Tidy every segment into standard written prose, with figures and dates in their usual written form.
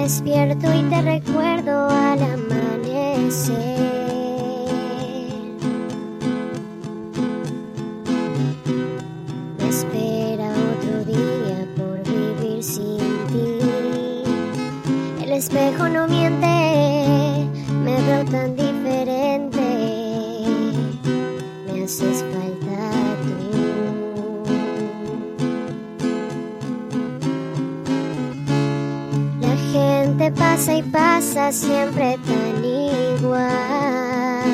despierto y te recuerdo al amanecer. Me espera otro día por vivir sin ti. El espejo no miente, me veo tan diferente. Me haces falta tú. La gente pasa y pasa siempre tan igual.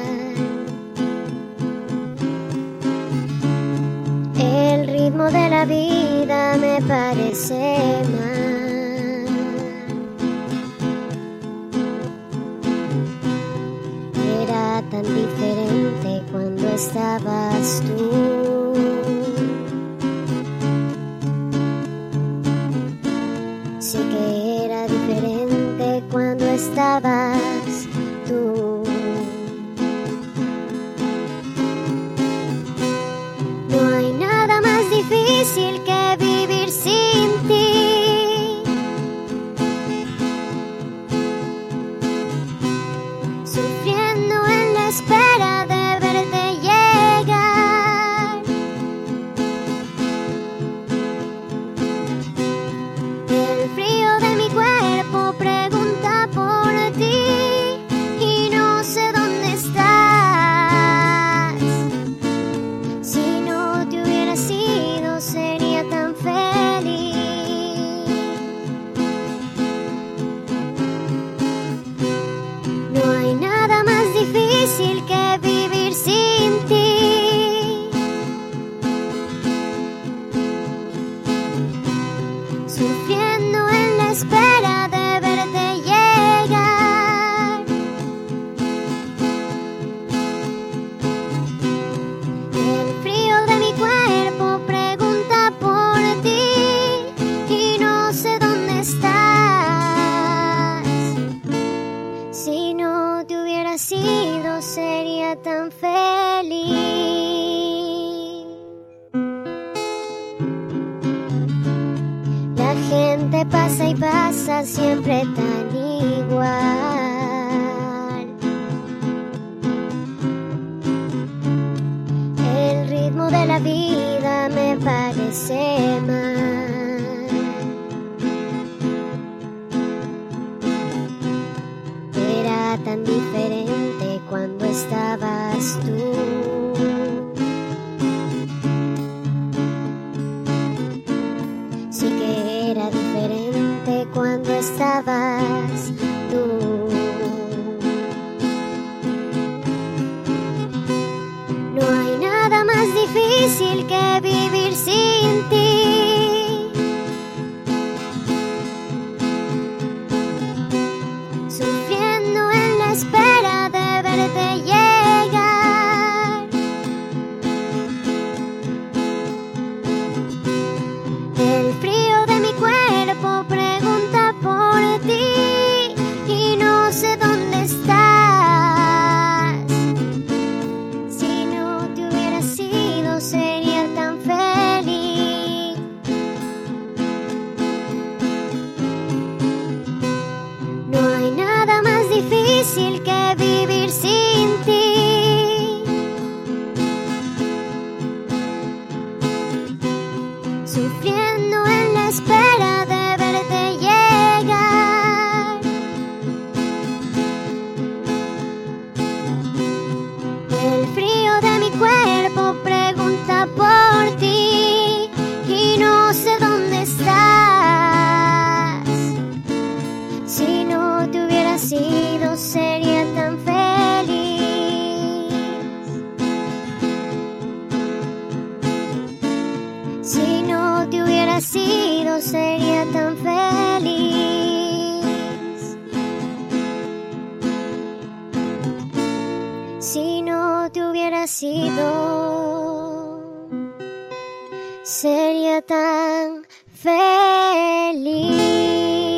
El ritmo de la vida me parece mal. Era tan diferente cuando estabas tú. Sí que era diferente cuando estabas tú. No hay nada más difícil que vivir sin ti. Sufriendo en la espera de verte llegar. El frío de mi cuerpo pregunta por ti y no sé dónde estás. Si no te hubiera sido sería tan feliz. No hay nada más difícil que vivir sin ti. Sufriendo en la espera de verte llegar. El frío de mi cuerpo pregunta por ti y no sé dónde estás. Si no te hubiera sido sería tan feliz. La gente pasa y pasa siempre tan igual. El ritmo de la vida me parece mal. Era tan diferente cuando estabas tú. Sí que era diferente cuando estabas tú. No hay nada más difícil que vivir sin ti. Sufriendo en la espera de verte llegar. El frío de mi cuerpo pregunta por ti y no sé dónde estás. Si no te hubiera sido sería tan feliz. No hay nada más difícil que vivir sin ti. Sufriendo en la espera de verte llegar. El frío de mi cuerpo pregunta por ti y no sé dónde estás. Si no te hubiera sido sería tan feliz. Si no te hubiera sido sería tan feliz. Si no te hubiera sido sería tan feliz.